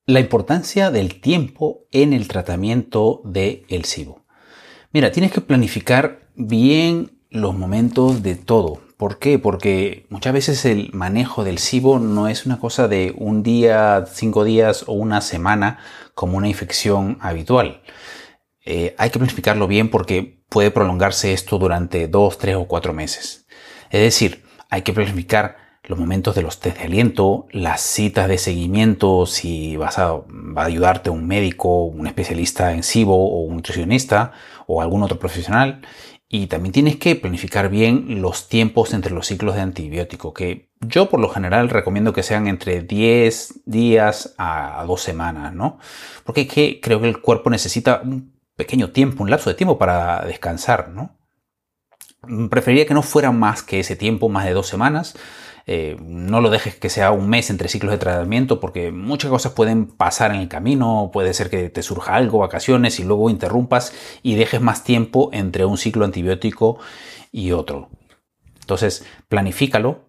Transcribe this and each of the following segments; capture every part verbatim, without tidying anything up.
La importancia del tiempo en el tratamiento del SIBO. Mira, tienes que planificar bien los momentos de todo. ¿Por qué? Porque muchas veces el manejo del SIBO no es una cosa de un día, cinco días o una semana como una infección habitual. Eh, hay que planificarlo bien porque puede prolongarse esto durante dos, tres o cuatro meses. Es decir, hay que planificar los momentos de los test de aliento, las citas de seguimiento, si vas a, va a ayudarte un médico, un especialista en SIBO o un nutricionista o algún otro profesional. Y también tienes que planificar bien los tiempos entre los ciclos de antibiótico, que yo por lo general recomiendo que sean entre diez días a dos semanas, ¿no? Porque es que creo que el cuerpo necesita un pequeño tiempo, un lapso de tiempo para descansar, ¿no? Preferiría que no fuera más que ese tiempo, más de dos semanas. Eh, no lo dejes que sea un mes entre ciclos de tratamiento porque muchas cosas pueden pasar en el camino. Puede ser que te surja algo, vacaciones y luego interrumpas y dejes más tiempo entre un ciclo antibiótico y otro. Entonces, planifícalo.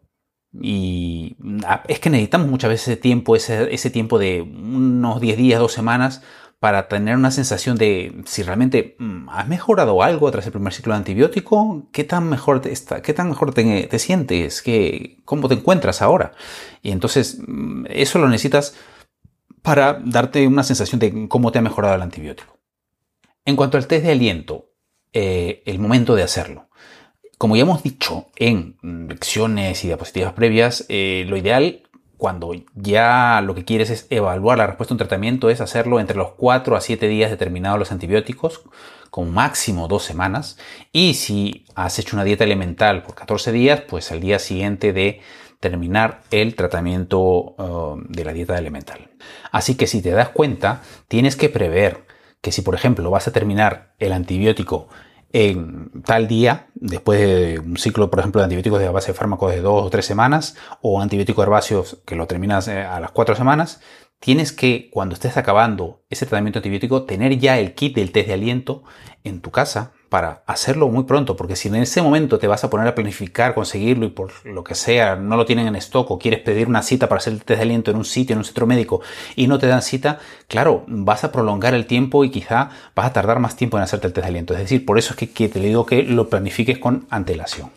Y es que necesitamos muchas veces ese tiempo, ese, ese tiempo de unos diez días, dos semanas, para tener una sensación de si realmente mmm, has mejorado algo tras el primer ciclo de antibiótico, qué tan mejor te, está, qué tan mejor te, te sientes, ¿Qué, cómo te encuentras ahora. Y entonces eso lo necesitas para darte una sensación de cómo te ha mejorado el antibiótico. En cuanto al test de aliento, eh, el momento de hacerlo. Como ya hemos dicho en lecciones y diapositivas previas, eh, lo ideal cuando ya lo que quieres es evaluar la respuesta a un tratamiento es hacerlo entre los cuatro a siete días determinados los antibióticos, con máximo dos semanas. Y si has hecho una dieta elemental por catorce días, pues al día siguiente de terminar el tratamiento uh, de la dieta elemental. Así que si te das cuenta, tienes que prever que si, por ejemplo, vas a terminar el antibiótico en tal día, después de un ciclo, por ejemplo, de antibióticos de base de fármacos de dos o tres semanas, o antibióticos herbáceos que lo terminas a las cuatro semanas, tienes que, cuando estés acabando ese tratamiento antibiótico, tener ya el kit del test de aliento en tu casa para hacerlo muy pronto, porque si en ese momento te vas a poner a planificar, conseguirlo y por lo que sea no lo tienen en stock o quieres pedir una cita para hacer el test de aliento en un sitio, en un centro médico y no te dan cita, claro, vas a prolongar el tiempo y quizá vas a tardar más tiempo en hacerte el test de aliento. Es decir, por eso es que, que te digo que lo planifiques con antelación.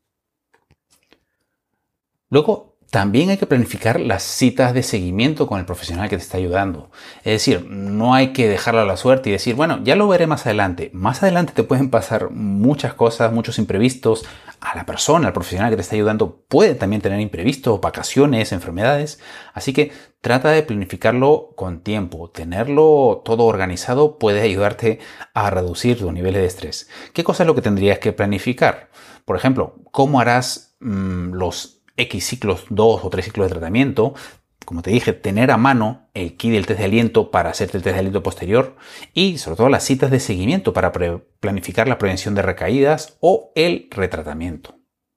Luego, también hay que planificar las citas de seguimiento con el profesional que te está ayudando. Es decir, no hay que dejarlo a la suerte y decir, bueno, ya lo veré más adelante. Más adelante te pueden pasar muchas cosas, muchos imprevistos. A la persona, al profesional que te está ayudando, puede también tener imprevistos, vacaciones, enfermedades. Así que trata de planificarlo con tiempo. Tenerlo todo organizado puede ayudarte a reducir tus niveles de estrés. ¿Qué cosa es lo que tendrías que planificar? Por ejemplo, ¿cómo harás mmm, los X ciclos, dos o tres ciclos de tratamiento? Como te dije, tener a mano el kit del test de aliento para hacerte el test de aliento posterior y sobre todo las citas de seguimiento para planificar la prevención de recaídas o el retratamiento.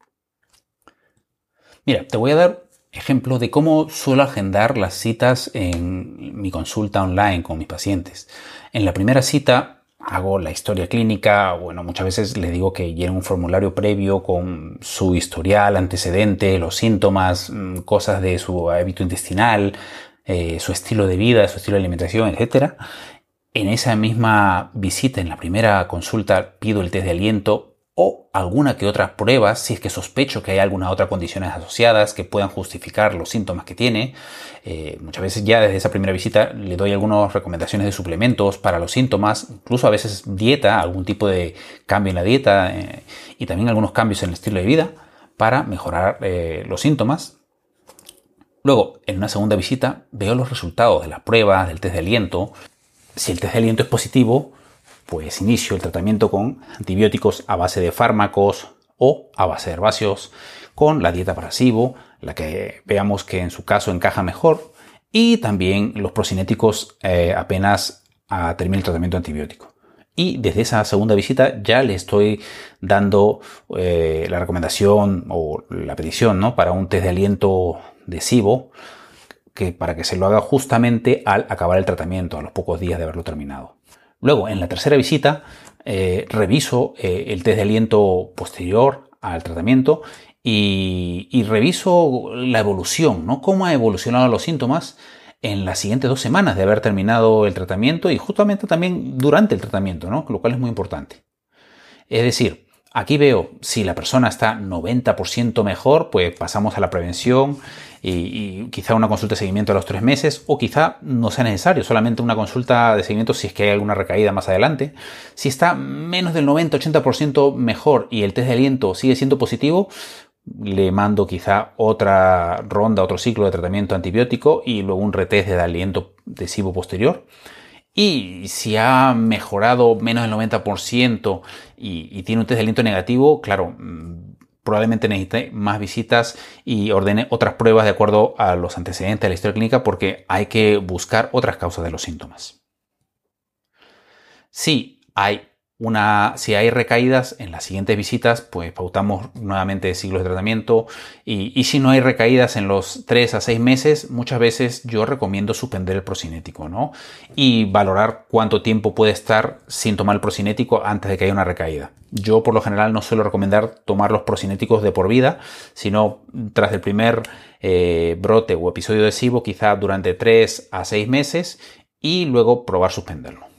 Mira, te voy a dar ejemplo de cómo suelo agendar las citas en mi consulta online con mis pacientes. En la primera cita hago la historia clínica, bueno, muchas veces les digo que llenen un formulario previo con su historial antecedente, los síntomas, cosas de su hábito intestinal, eh, su estilo de vida, su estilo de alimentación, etcétera. En esa misma visita, en la primera consulta, pido el test de aliento o alguna que otra prueba si es que sospecho que hay alguna otra condiciones asociadas que puedan justificar los síntomas que tiene. Eh, muchas veces ya desde esa primera visita le doy algunas recomendaciones de suplementos para los síntomas, incluso a veces dieta, algún tipo de cambio en la dieta eh, y también algunos cambios en el estilo de vida para mejorar eh, los síntomas. Luego, en una segunda visita, veo los resultados de las pruebas, del test de aliento. Si el test de aliento es positivo, pues inicio el tratamiento con antibióticos a base de fármacos o a base de herbáceos, con la dieta para SIBO, la que veamos que en su caso encaja mejor, y también los procinéticos eh, apenas a terminar el tratamiento antibiótico. Y desde esa segunda visita ya le estoy dando eh, la recomendación o la petición, ¿no?, para un test de aliento de SIBO, que para que se lo haga justamente al acabar el tratamiento, a los pocos días de haberlo terminado. Luego, en la tercera visita, eh, reviso eh, el test de aliento posterior al tratamiento y, y reviso la evolución, ¿no? Cómo ha evolucionado los síntomas en las siguientes dos semanas de haber terminado el tratamiento y justamente también durante el tratamiento, ¿no? Lo cual es muy importante. Es decir, aquí veo si la persona está noventa por ciento mejor, pues pasamos a la prevención y, y quizá una consulta de seguimiento a los tres meses, o quizá no sea necesario, solamente una consulta de seguimiento si es que hay alguna recaída más adelante. Si está menos del noventa a ochenta por ciento mejor y el test de aliento sigue siendo positivo, le mando quizá otra ronda, otro ciclo de tratamiento antibiótico y luego un retest de aliento de SIBO posterior. Y si ha mejorado menos del noventa por ciento y, y tiene un test de aliento negativo, claro, probablemente necesite más visitas y ordene otras pruebas de acuerdo a los antecedentes de la historia clínica, porque hay que buscar otras causas de los síntomas. Si hay Una, si hay recaídas en las siguientes visitas, pues pautamos nuevamente ciclos de tratamiento y, y si no hay recaídas en los tres a seis meses, muchas veces yo recomiendo suspender el procinético, ¿no? Y valorar cuánto tiempo puede estar sin tomar el procinético antes de que haya una recaída. Yo por lo general no suelo recomendar tomar los procinéticos de por vida, sino tras el primer eh, brote o episodio de SIBO, quizá durante tres a seis meses y luego probar suspenderlo.